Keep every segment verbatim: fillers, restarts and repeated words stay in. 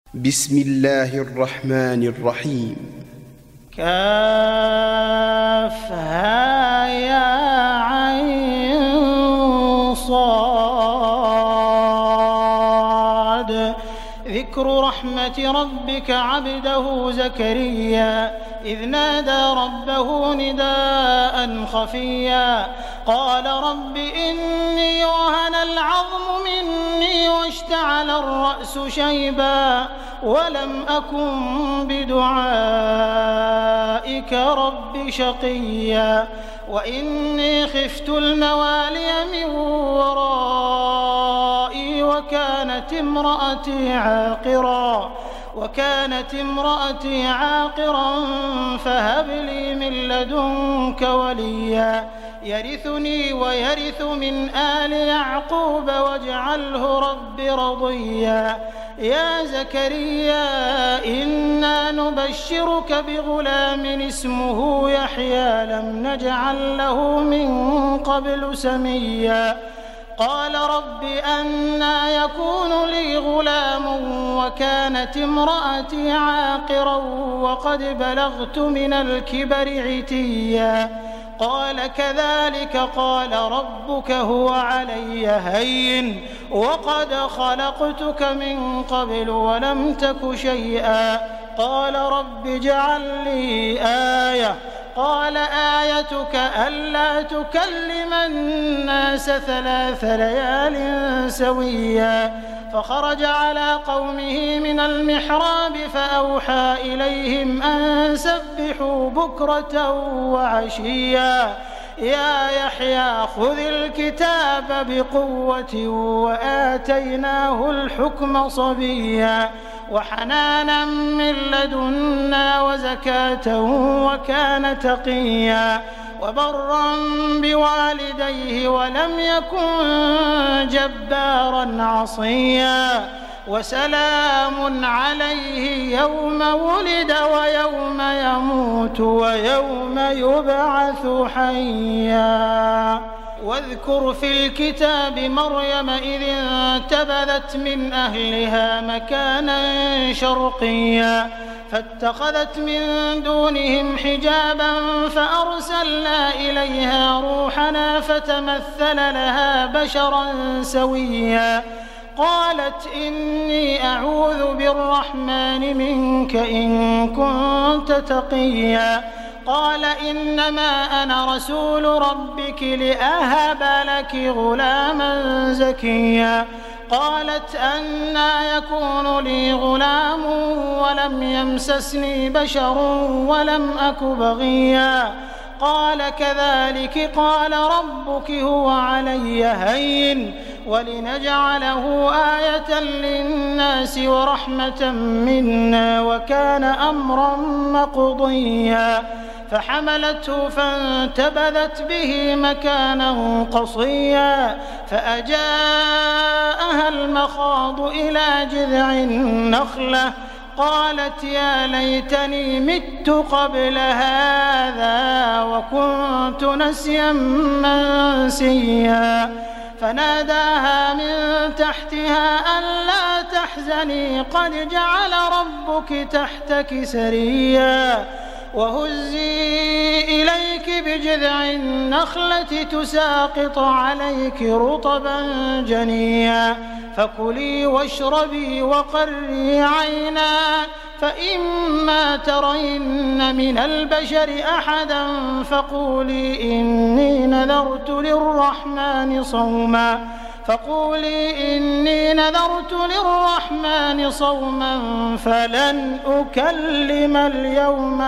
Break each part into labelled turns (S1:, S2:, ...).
S1: بسم الله الرحمن الرحيم.
S2: كافها يا عين صاد. ذكر رحمة ربك عبده زكريا إذ نادى ربه نداء خفيا قال رب إني وهن العظم مني واشتعل الرأس شيبا ولم أكن بدعائك رب شقيا وإني خفت الموالي من ورائي وكانت امرأتي عاقرا وكانت امرأتي عاقرا فهب لي من لدنك وليا يرثني ويرث من آل يعقوب واجعله رب رضيا. يا زكريا إنا نبشرك بغلام اسمه يحيى لم نجعل له من قبل سميا قال رب أنى يكون لي غلام وكانت امرأتي عاقرا وقد بلغت من الكبر عتيا قال كذلك قال ربك هو علي هين وقد خلقتك من قبل ولم تك شيئا قال رب اجعل لي آية قال آيتك ألا تكلم الناس ثلاث ليال سويا فخرج على قومه من المحراب فأوحى إليهم أن سبحوا بكرة وعشيا يا يحيى خذ الكتاب بقوة وآتيناه الحكم صبيا وحنانا من لدنا وزكاة وكان تقيا وبرا بوالديه ولم يكن جبارا عصيا وسلام عليه يوم ولد ويوم يموت ويوم يبعث حيا. واذكر في الكتاب مريم إذ انتبذت من أهلها مكانا شرقيا فاتخذت من دونهم حجابا فأرسلنا إليها روحنا فتمثل لها بشرا سويا قالت إني أعوذ بالرحمن منك إن كنت تقيا قال إنما أنا رسول ربك لأهب لك غلاما زكيا قالت أنى يكون لي غلام ولم يمسسني بشر ولم أك بغيا قال كذلك قال ربك هو علي هين ولنجعله آية للناس ورحمة منا وكان أمرا مقضيا فحملته فانتبذت به مكانا قصيا فأجاءها المخاض إلى جذع النخلة قالت يا ليتني مت قبل هذا وكنت نسيا منسيا فناداها من تحتها ألا تحزني قد جعل ربك تحتك سريا وهزي إليك بجذع النخلة تساقط عليك رطبا جنيا فكلي واشربي وقري عينا فإما ترين من البشر أحدا فقولي إني نذرت للرحمن صوما فقولي إني نذرت للرحمن صوما فلن أكلم اليوم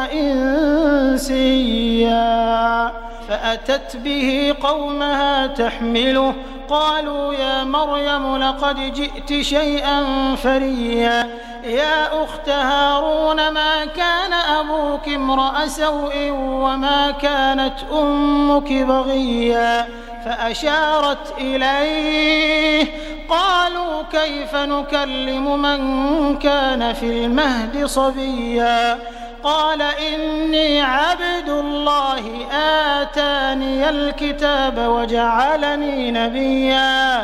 S2: إنسيا فأتت به قومها تحمله قالوا يا مريم لقد جئت شيئا فريا يا أخت هارون ما كان أبوك امرأ سوء وما كانت أمك بغيا فأشارت إليه قالوا كيف نكلم من كان في المهد صبيا قال إني عبد الله آتاني الكتاب وجعلني نبيا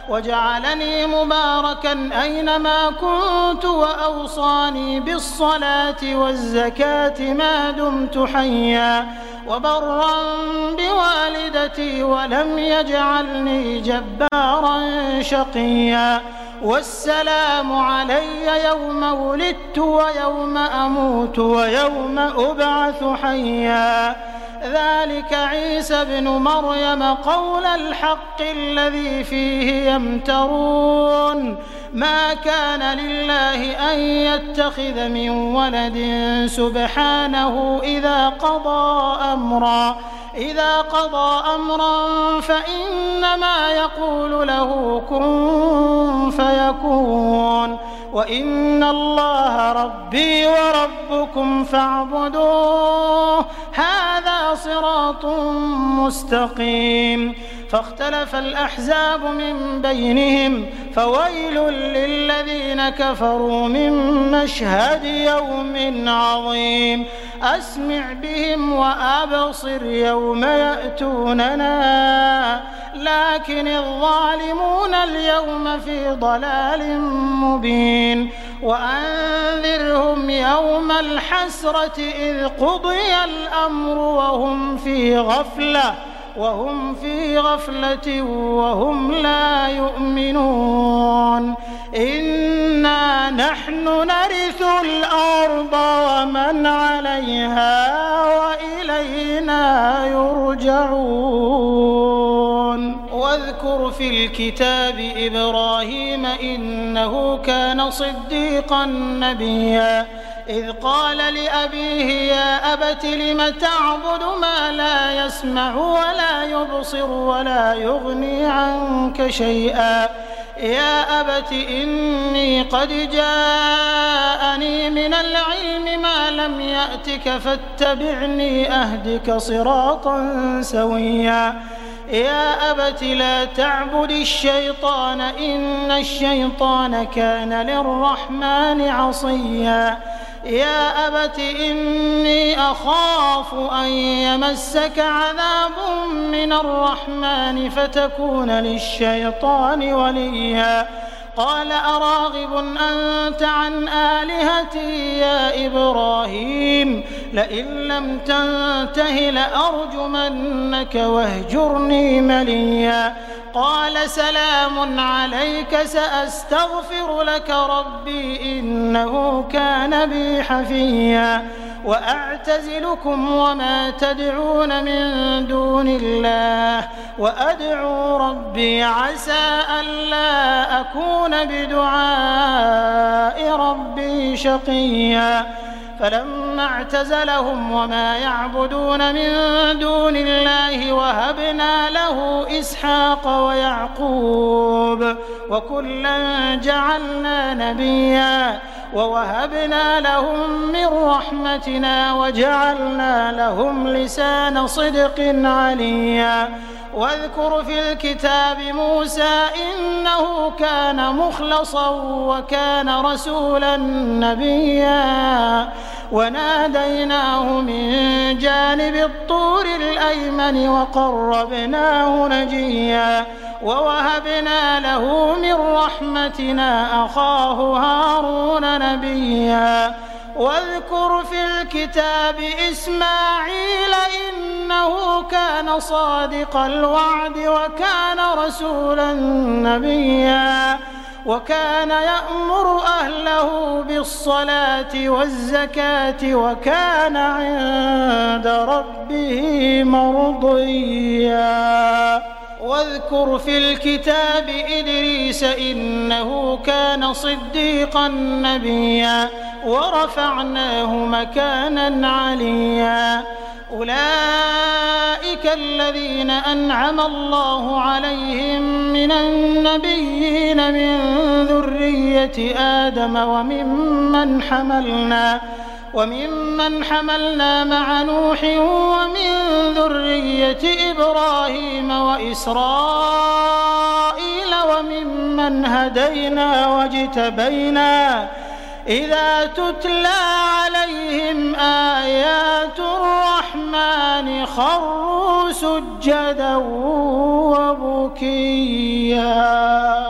S2: وجعلني مباركا أينما كنت وأوصاني بالصلاة والزكاة ما دمت حيا وبرا بوالدتي ولم يجعلني جبارا شقيا والسلام علي يوم ولدت ويوم أموت ويوم أبعث حيا ذلك عيسى ابن مريم قول الحق الذي فيه يمترون ما كان لله أن يتخذ من ولد سبحانه إذا قضى أمرا إذا قضى أمرا فإنما يقول له كن فيكون وإن الله ربي وربكم فاعبدوه هذا صراط مستقيم فاختلف الأحزاب من بينهم فويل للذين كفروا من مشهد يوم عظيم أسمع بهم وأبصر يوم يأتوننا لكن الظالمون اليوم في ضلال مبين وأنذرهم يوم الحسرة إذ قضي الأمر وهم في غفلة وهم في غفلة وهم لا يؤمنون إنا نحن نرث الأرض ومن عليها وإلينا يرجعون واذكر في الكتاب إبراهيم إنه كان صديقا نبيا إذ قال لأبيه يا أبت لم تعبد ما لا يسمع ولا يبصر ولا يغني عنك شيئا يا أبت إني قد جاءني من العلم ما لم يأتك فاتبعني أهدك صراطا سويا يا أبت لا تعبد الشيطان إن الشيطان كان للرحمن عصيا يا أبت إني أخاف أن يمسك عذاب من الرحمن فتكون للشيطان وليا قال أراغب أنت عن آلهتي يا إبراهيم لئن لم تنته لأرجمنك واهجرني مليا قال سلام عليك سأستغفر لك ربي إنه كان بي حفيا وأعتزلكم وما تدعون من دون الله وأدعو ربي عسى ألا أكون بدعاء ربي شقيا فلما اعتزلهم وما يعبدون من دون الله وهبنا له إسحاق ويعقوب وكلا جعلنا نبيا ووهبنا لهم من رحمتنا وجعلنا لهم لسان صدق عليا واذكر في الكتاب موسى إنه كان مخلصا وكان رسولا نبيا وناديناه من جانب الطور الأيمن وقربناه نجيا ووهبنا له من رحمتنا أخاه هارون نبيا واذكر في الكتاب إسماعيل إنه كان صادق الوعد وكان رسولا نبيا وكان يأمر أهله بالصلاة والزكاة وكان عند ربه مرضيا واذكر في الكتاب إدريس إنه كان صديقا نبيا ورفعناه مكانا عليا أولئك الذين أنعم الله عليهم من النبيين من ذرية آدم وممن حملنا وممن حملنا مع نوح ومن ذرية إبراهيم وإسرائيل وممن هدينا واجتبينا إذا تتلى عليهم آيات الرحمن خروا سجدا وبكيا.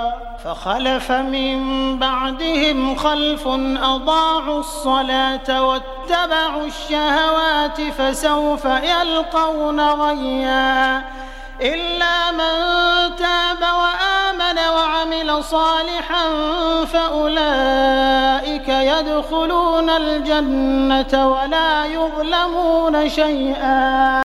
S2: فخلف من بعدهم خلف أضاعوا الصلاة واتبعوا الشهوات فسوف يلقون غيا إلا من تاب وآمن وعمل صالحا فأولئك يدخلون الجنة ولا يظلمون شيئا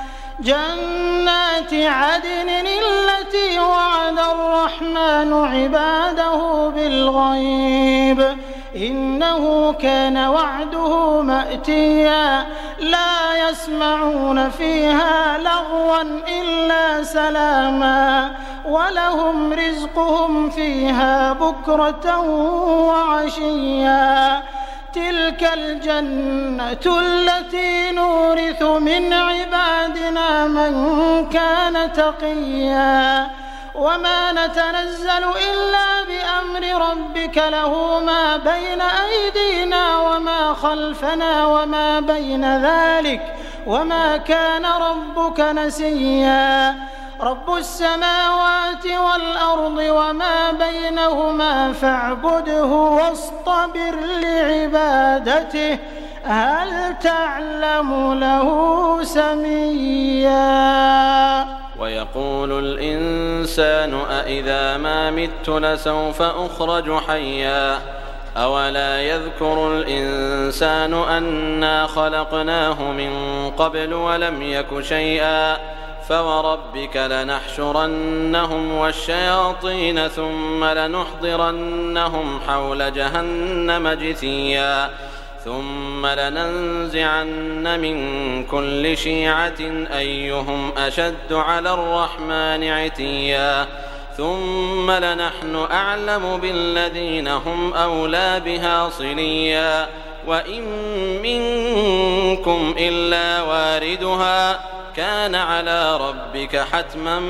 S2: جنات عدن التي وعد الرحمن عباده بالغيب إنه كان وعده مأتيا لا يسمعون فيها لغوا إلا سلاما ولهم رزقهم فيها بكرة وعشيا تلك الجنة التي نورث من عبادنا من كان تقيا وما نتنزل إلا بأمر ربك له ما بين أيدينا وما خلفنا وما بين ذلك وما كان ربك نسيا رب السماوات والأرض وما بينهما فاعبده واصطبر لعبادته هل تعلم له سميا
S3: ويقول الإنسان أإذا ما مت لسوف أخرج حيا أولا يذكر الإنسان أنا خلقناه من قبل ولم يك شيئا فوربك لنحشرنهم والشياطين ثم لنحضرنهم حول جهنم جثيا ثم لننزعن من كل شيعة أيهم أشد على الرحمن عتيا ثم لنحن أعلم بالذين هم أولى بها صليا وإن منكم إلا واردها كان على ربك حتما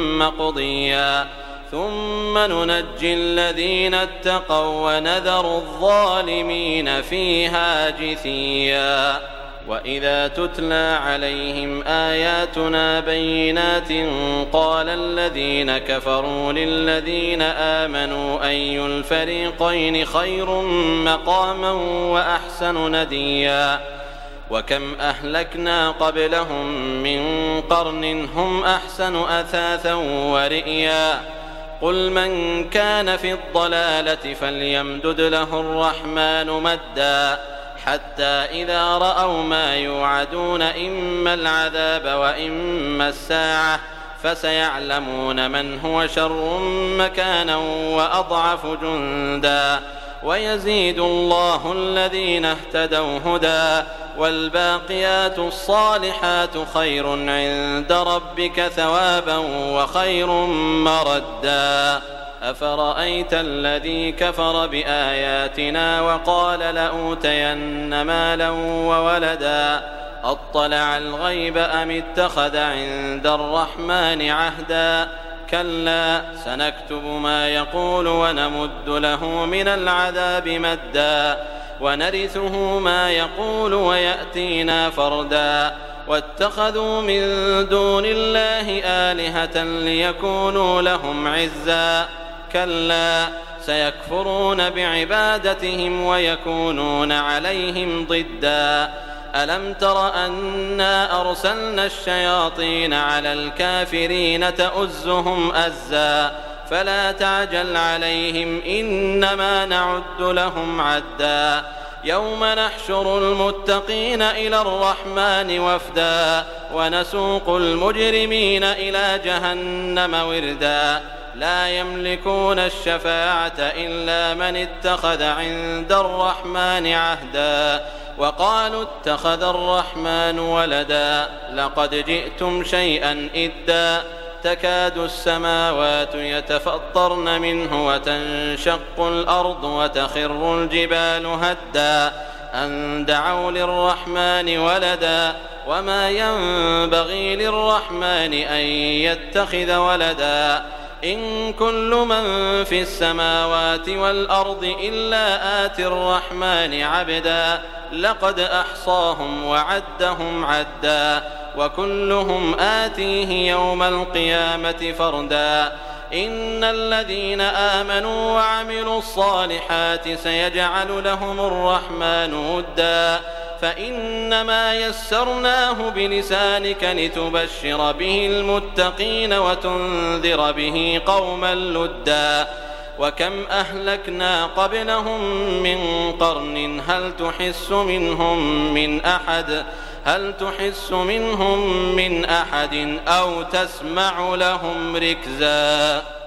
S3: مقضيا ثم ننجي الذين اتقوا ونذر الظالمين فيها جثيا وإذا تتلى عليهم آياتنا بينات قال الذين كفروا للذين آمنوا أي الفريقين خير مقاما وأحسن نديا وكم أهلكنا قبلهم من قرن هم أحسن أثاثا ورئيا قل من كان في الضلالة فليمدد له الرحمن مدا حتى إذا رأوا ما يوعدون إما العذاب وإما الساعة فسيعلمون من هو شر مكانا وأضعف جندا ويزيد الله الذين اهتدوا هدى والباقيات الصالحات خير عند ربك ثوابا وخير مردا أفرأيت الذي كفر بآياتنا وقال لأوتين مالا وولدا أطلع الغيب أم اتخذ عند الرحمن عهدا كلا سنكتب ما يقول ونمد له من العذاب مدا ونرثه ما يقول ويأتينا فردا واتخذوا من دون الله آلهة ليكونوا لهم عزا كلا سيكفرون بعبادتهم ويكونون عليهم ضدا ألم تر أنا أرسلنا الشياطين على الكافرين تؤزهم أزا فلا تعجل عليهم إنما نعد لهم عدا يوم نحشر المتقين إلى الرحمن وفدا ونسوق المجرمين إلى جهنم وردا لا يملكون الشفاعة إلا من اتخذ عند الرحمن عهدا وقالوا اتخذ الرحمن ولدا لقد جئتم شيئا إدا تكاد السماوات يتفطرن منه وتنشق الأرض وتخر الجبال هدا أن دعوا للرحمن ولدا وما ينبغي للرحمن أن يتخذ ولدا إن كل من في السماوات والأرض إلا آتي الرحمن عبدا لقد أحصاهم وعدهم عدا وكلهم آتيه يوم القيامة فردا إن الذين آمنوا وعملوا الصالحات سيجعل لهم الرحمن ودا فإنما يسرناه بلسانك لتبشر به المتقين وتنذر به قوما لدا وكم أهلكنا قبلهم من قرن هل تحس منهم من أحد هل تحس منهم من أحد أو تسمع لهم ركزا.